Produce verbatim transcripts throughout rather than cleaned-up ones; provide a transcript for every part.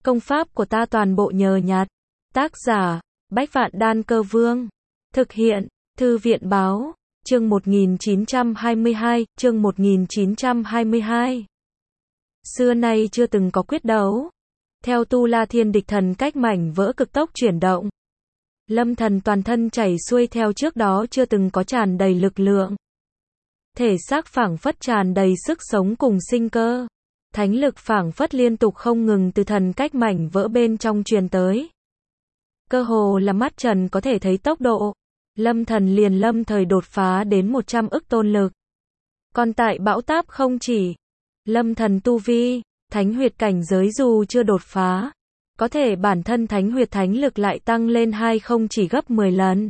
Công pháp của ta toàn bộ nhờ nhặt. Tác giả, Bách Vạn Đan Cơ Vương. Thực hiện, Thư viện Báo. Chương một nghìn chín trăm hai mươi hai, chương một nghìn chín trăm hai mươi hai. Xưa nay chưa từng có quyết đấu. Theo Tu La Thiên địch thần cách mảnh vỡ cực tốc chuyển động. Lâm Thần toàn thân chảy xuôi theo trước đó chưa từng có tràn đầy lực lượng. Thể xác phảng phất tràn đầy sức sống cùng sinh cơ. Thánh lực phảng phất liên tục không ngừng từ thần cách mảnh vỡ bên trong truyền tới. Cơ hồ là mắt trần có thể thấy tốc độ. Lâm Thần liền lâm thời đột phá đến một trăm ức tôn lực. Còn tại bão táp không chỉ. Lâm Thần tu vi, thánh huyệt cảnh giới dù chưa đột phá. Có thể bản thân thánh huyệt thánh lực lại tăng lên hai không chỉ gấp mười lần.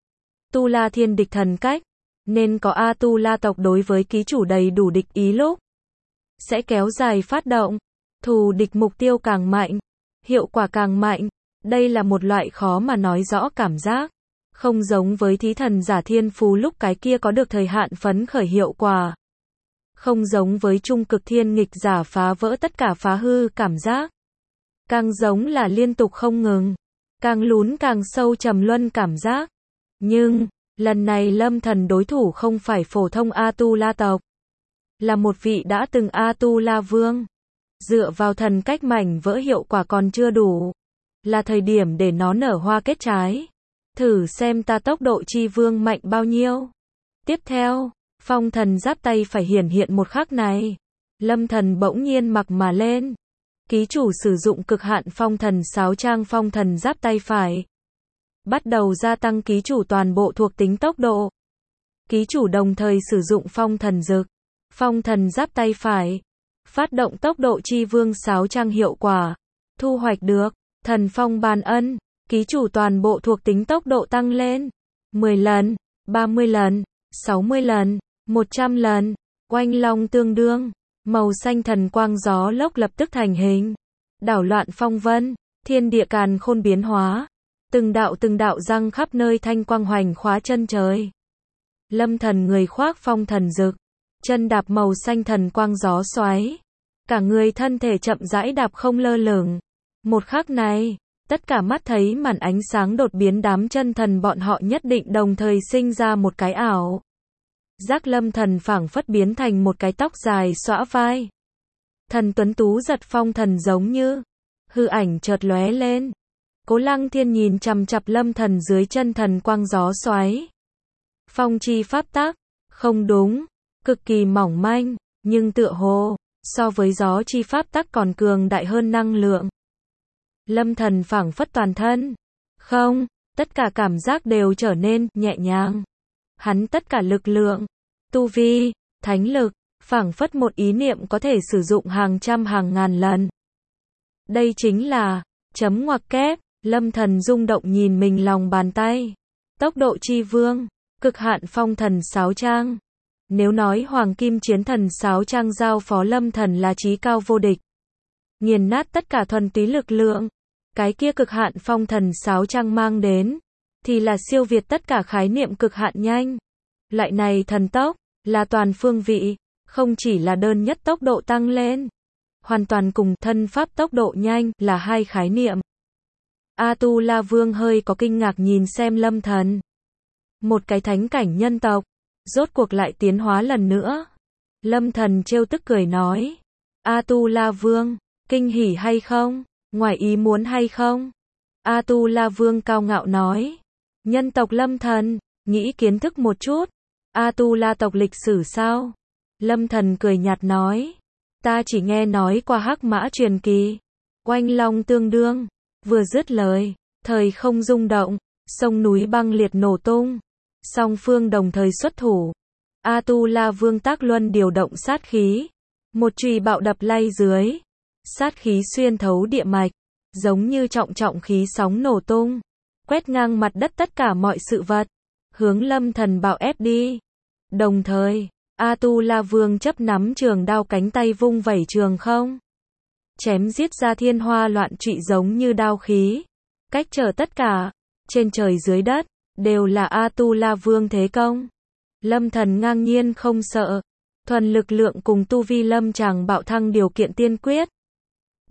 Tu La Thiên địch thần cách. Nên có A Tu La tộc đối với ký chủ đầy đủ địch ý lúc. Sẽ kéo dài phát động. Thù địch mục tiêu càng mạnh. Hiệu quả càng mạnh. Đây là một loại khó mà nói rõ cảm giác. Không giống với thí thần giả thiên phú lúc cái kia có được thời hạn phấn khởi hiệu quả. Không giống với trung cực thiên nghịch giả phá vỡ tất cả phá hư cảm giác. Càng giống là liên tục không ngừng. Càng lún càng sâu trầm luân cảm giác. Nhưng, lần này Lâm Thần đối thủ không phải phổ thông A Tu La tộc. Là một vị đã từng A Tu La vương. Dựa vào thần cách mảnh vỡ hiệu quả còn chưa đủ. Là thời điểm để nó nở hoa kết trái. Thử xem ta tốc độ chi vương mạnh bao nhiêu. Tiếp theo, phong thần giáp tay phải hiển hiện một khắc này. Lâm Thần bỗng nhiên mặc mà lên. Ký chủ sử dụng cực hạn phong thần sáo trang phong thần giáp tay phải. Bắt đầu gia tăng ký chủ toàn bộ thuộc tính tốc độ. Ký chủ đồng thời sử dụng phong thần dực. Phong thần giáp tay phải. Phát động tốc độ chi vương sáo trang hiệu quả. Thu hoạch được. Thần phong ban ân. Ký chủ toàn bộ thuộc tính tốc độ tăng lên. mười lần. ba mươi lần. sáu mươi lần. một trăm lần. Oanh long tương đương. Màu xanh thần quang gió lốc lập tức thành hình. Đảo loạn phong vân. Thiên địa càn khôn biến hóa. Từng đạo từng đạo răng khắp nơi thanh quang hoành khóa chân trời. Lâm Thần người khoác phong thần dực. Chân đạp màu xanh thần quang gió xoáy. Cả người thân thể chậm rãi đạp không lơ lửng. Một khắc này, tất cả mắt thấy màn ánh sáng đột biến đám chân thần bọn họ nhất định đồng thời sinh ra một cái ảo. Giác Lâm Thần phảng phất biến thành một cái tóc dài xõa vai. Thần tuấn tú giật phong thần giống như. Hư ảnh chợt lóe lên. Cố Lăng Thiên nhìn chằm chằm Lâm Thần dưới chân thần quang gió xoáy. Phong chi pháp tắc. Không đúng. Cực kỳ mỏng manh. Nhưng tựa hồ. So với gió chi pháp tắc còn cường đại hơn năng lượng. Lâm Thần phảng phất toàn thân. Không. Tất cả cảm giác đều trở nên nhẹ nhàng. Hắn tất cả lực lượng. Tu vi. Thánh lực. Phảng phất một ý niệm có thể sử dụng hàng trăm hàng ngàn lần. Đây chính là. Chấm ngoặc kép. Lâm Thần rung động nhìn mình lòng bàn tay. Tốc độ chi vương. Cực hạn phong thần sáo trang. Nếu nói hoàng kim chiến thần sáo trang giao phó Lâm Thần là chí cao vô địch. Nghiền nát tất cả thuần túy lực lượng. Cái kia cực hạn phong thần sáo trang mang đến. Thì là siêu việt tất cả khái niệm cực hạn nhanh. Loại này thần tốc. Là toàn phương vị. Không chỉ là đơn nhất tốc độ tăng lên. Hoàn toàn cùng thân pháp tốc độ nhanh là hai khái niệm. A Tu La Vương hơi có kinh ngạc nhìn xem Lâm Thần. Một cái thánh cảnh nhân tộc. Rốt cuộc lại tiến hóa lần nữa. Lâm Thần trêu tức cười nói. A Tu La Vương, kinh hỉ hay không? Ngoài ý muốn hay không? A Tu La Vương cao ngạo nói. Nhân tộc Lâm Thần, nghĩ kiến thức một chút. A Tu La tộc lịch sử sao? Lâm Thần cười nhạt nói. Ta chỉ nghe nói qua Hắc Mã truyền kỳ. Oanh long tương đương. Vừa dứt lời, thời không rung động, sông núi băng liệt nổ tung. Song phương đồng thời xuất thủ. A Tu La Vương tác luân điều động sát khí. Một chùy bạo đập lay dưới. Sát khí xuyên thấu địa mạch. Giống như trọng trọng khí sóng nổ tung. Quét ngang mặt đất tất cả mọi sự vật. Hướng Lâm Thần bạo ép đi. Đồng thời, A Tu La Vương chấp nắm trường đao cánh tay vung vẩy trường không. Chém giết ra thiên hoa loạn trụy giống như đao khí. Cách trở tất cả. Trên trời dưới đất. Đều là A Tu La Vương thế công. Lâm Thần ngang nhiên không sợ. Thuần lực lượng cùng tu vi lâm chàng bạo thăng điều kiện tiên quyết.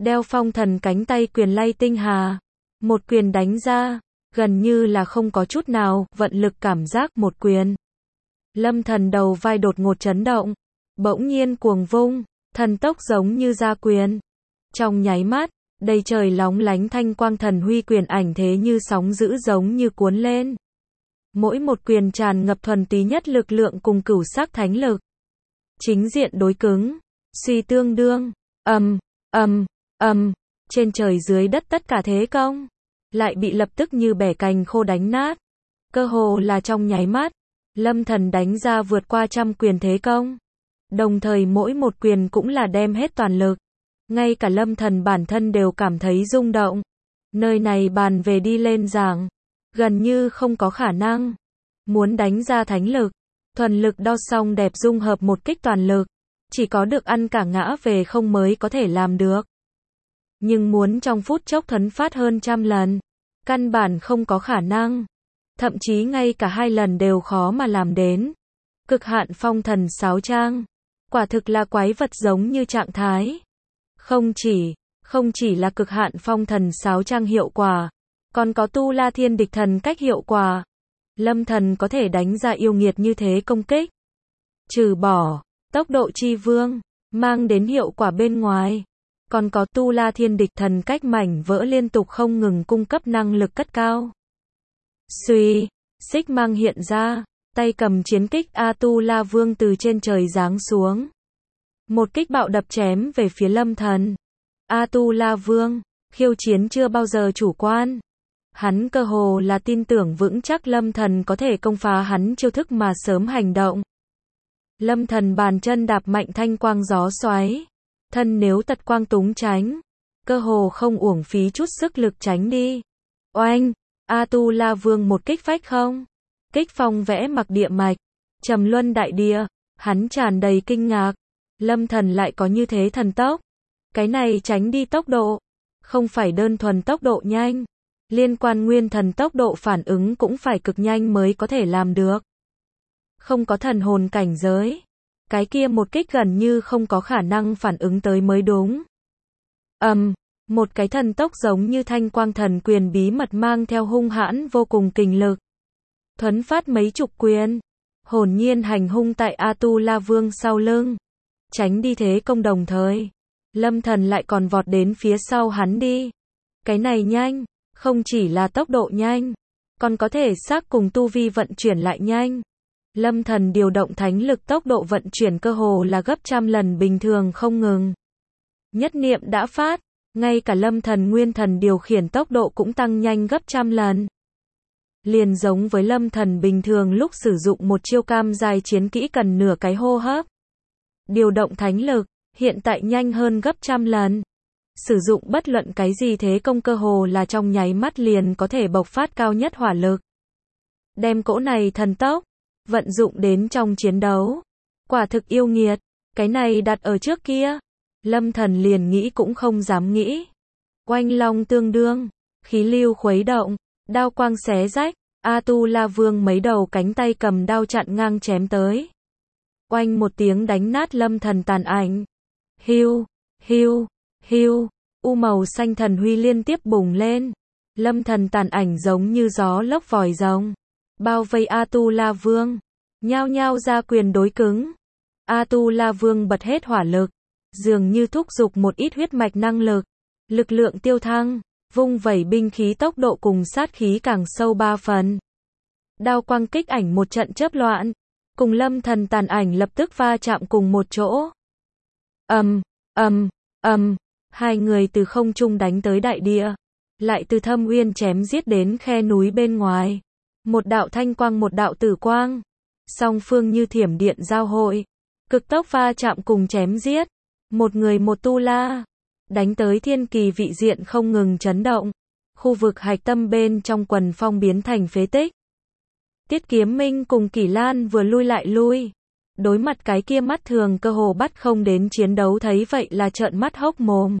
đeo phong thần cánh tay quyền lay tinh hà. Một quyền đánh ra, gần như là không có chút nào vận lực cảm giác một quyền. Lâm Thần đầu vai đột ngột chấn động, bỗng nhiên cuồng vung, thần tốc giống như ra quyền. Trong nháy mắt, đầy trời lóng lánh thanh quang thần huy quyền ảnh thế như sóng dữ giống như cuốn lên. Mỗi một quyền tràn ngập thuần túy nhất lực lượng cùng cửu sắc thánh lực. Chính diện đối cứng, suy tương đương, ầm, ầm, ầm, trên trời dưới đất tất cả thế công, lại bị lập tức như bẻ cành khô đánh nát. Cơ hồ là trong nháy mắt, Lâm Thần đánh ra vượt qua trăm quyền thế công. Đồng thời mỗi một quyền cũng là đem hết toàn lực. Ngay cả Lâm Thần bản thân đều cảm thấy rung động. Nơi này bàn về đi lên giảng, gần như không có khả năng. Muốn đánh ra thánh lực, thuần lực đo xong đẹp dung hợp một kích toàn lực, chỉ có được ăn cả ngã về không mới có thể làm được. Nhưng muốn trong phút chốc thuấn phát hơn trăm lần, căn bản không có khả năng. Thậm chí ngay cả hai lần đều khó mà làm đến. Cực hạn phong thần sáo trang, quả thực là quái vật giống như trạng thái. Không chỉ, không chỉ là cực hạn phong thần sáo trang hiệu quả, còn có tu la thiên địch thần cách hiệu quả. Lâm Thần có thể đánh ra yêu nghiệt như thế công kích. Trừ bỏ, tốc độ chi vương, mang đến hiệu quả bên ngoài. Còn có tu la thiên địch thần cách mảnh vỡ liên tục không ngừng cung cấp năng lực cất cao. Suy, xích mang hiện ra, tay cầm chiến kích A Tu La Vương từ trên trời giáng xuống. Một kích bạo đập chém về phía Lâm Thần. A Tu La Vương, khiêu chiến chưa bao giờ chủ quan. Hắn cơ hồ là tin tưởng vững chắc Lâm Thần có thể công phá hắn chiêu thức mà sớm hành động. Lâm Thần bàn chân đạp mạnh thanh quang gió xoáy. Thân nếu tật quang túng tránh. Cơ hồ không uổng phí chút sức lực tránh đi. Oanh! A Tu La Vương một kích phách không. Kích phong vẽ mặc địa mạch. Trầm luân đại địa. Hắn tràn đầy kinh ngạc. Lâm Thần lại có như thế thần tốc. Cái này tránh đi tốc độ. Không phải đơn thuần tốc độ nhanh. Liên quan nguyên thần tốc độ phản ứng cũng phải cực nhanh mới có thể làm được. Không có thần hồn cảnh giới. Cái kia một kích gần như không có khả năng phản ứng tới mới đúng. Ầm, um, một cái thần tốc giống như thanh quang thần quyền bí mật mang theo hung hãn vô cùng kình lực. Thuấn phát mấy chục quyền. Hồn nhiên hành hung tại A Tu La Vương sau lưng. Tránh đi thế công đồng thời. Lâm Thần lại còn vọt đến phía sau hắn đi. Cái này nhanh. Không chỉ là tốc độ nhanh, còn có thể xác cùng tu vi vận chuyển lại nhanh. Lâm Thần điều động thánh lực tốc độ vận chuyển cơ hồ là gấp trăm lần bình thường không ngừng. Nhất niệm đã phát, ngay cả Lâm Thần nguyên thần điều khiển tốc độ cũng tăng nhanh gấp trăm lần. Liền giống với Lâm Thần bình thường lúc sử dụng một chiêu cam dài chiến kỹ cần nửa cái hô hấp. Điều động thánh lực, hiện tại nhanh hơn gấp trăm lần. Sử dụng bất luận cái gì thế công cơ hồ là trong nháy mắt liền có thể bộc phát cao nhất hỏa lực. Đem cỗ này thần tốc, vận dụng đến trong chiến đấu. Quả thực yêu nghiệt, cái này đặt ở trước kia. Lâm Thần liền nghĩ cũng không dám nghĩ. Oanh long tương đương, khí lưu khuấy động, đao quang xé rách, A Tu La Vương mấy đầu cánh tay cầm đao chặn ngang chém tới. Oanh một tiếng đánh nát Lâm Thần tàn ảnh. Hiu, hiu. Hiu, u màu xanh thần huy liên tiếp bùng lên. Lâm Thần tàn ảnh giống như gió lốc vòi rồng. Bao vây A Tu La Vương. Nhao nhao ra quyền đối cứng. A Tu La Vương bật hết hỏa lực. Dường như thúc giục một ít huyết mạch năng lực. Lực lượng tiêu thăng. Vung vẩy binh khí tốc độ cùng sát khí càng sâu ba phần. Đao quang kích ảnh một trận chớp loạn. Cùng Lâm Thần tàn ảnh lập tức va chạm cùng một chỗ. Ầm, ầm, ầm. Hai người từ không trung đánh tới đại địa, lại từ thâm uyên chém giết đến khe núi bên ngoài. Một đạo thanh quang một đạo tử quang, song phương như thiểm điện giao hội, cực tốc va chạm cùng chém giết. Một người một tu la, đánh tới thiên kỳ vị diện không ngừng chấn động. Khu vực hạch tâm bên trong quần phong biến thành phế tích. Tiết Kiếm Minh cùng Kỷ Lan vừa lui lại lui. Đối mặt cái kia mắt thường cơ hồ bắt không đến chiến đấu thấy vậy là trợn mắt hốc mồm.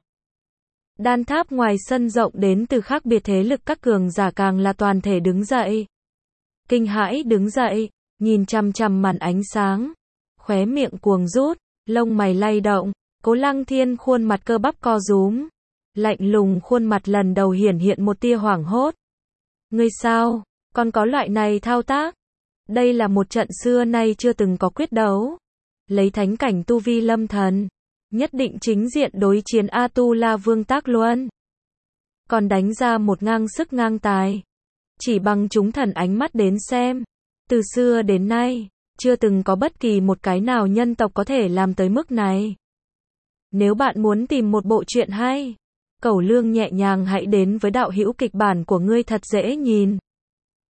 Đan tháp ngoài sân rộng đến từ khác biệt thế lực các cường giả càng là toàn thể đứng dậy. Kinh hãi đứng dậy, nhìn chằm chằm màn ánh sáng. Khóe miệng cuồng rút, lông mày lay động, Cố Lăng Thiên khuôn mặt cơ bắp co rúm. Lạnh lùng khuôn mặt lần đầu hiển hiện một tia hoảng hốt. Ngươi sao, còn có loại này thao tác? Đây là một trận xưa nay chưa từng có quyết đấu. Lấy thánh cảnh tu vi lâm thần, nhất định chính diện đối chiến A-tu-la vương Tác Luân. Còn đánh ra một ngang sức ngang tài. Chỉ bằng chúng thần ánh mắt đến xem, từ xưa đến nay, chưa từng có bất kỳ một cái nào nhân tộc có thể làm tới mức này. Nếu bạn muốn tìm một bộ truyện hay, Cẩu Lương nhẹ nhàng hãy đến với đạo hữu kịch bản của ngươi thật dễ nhìn.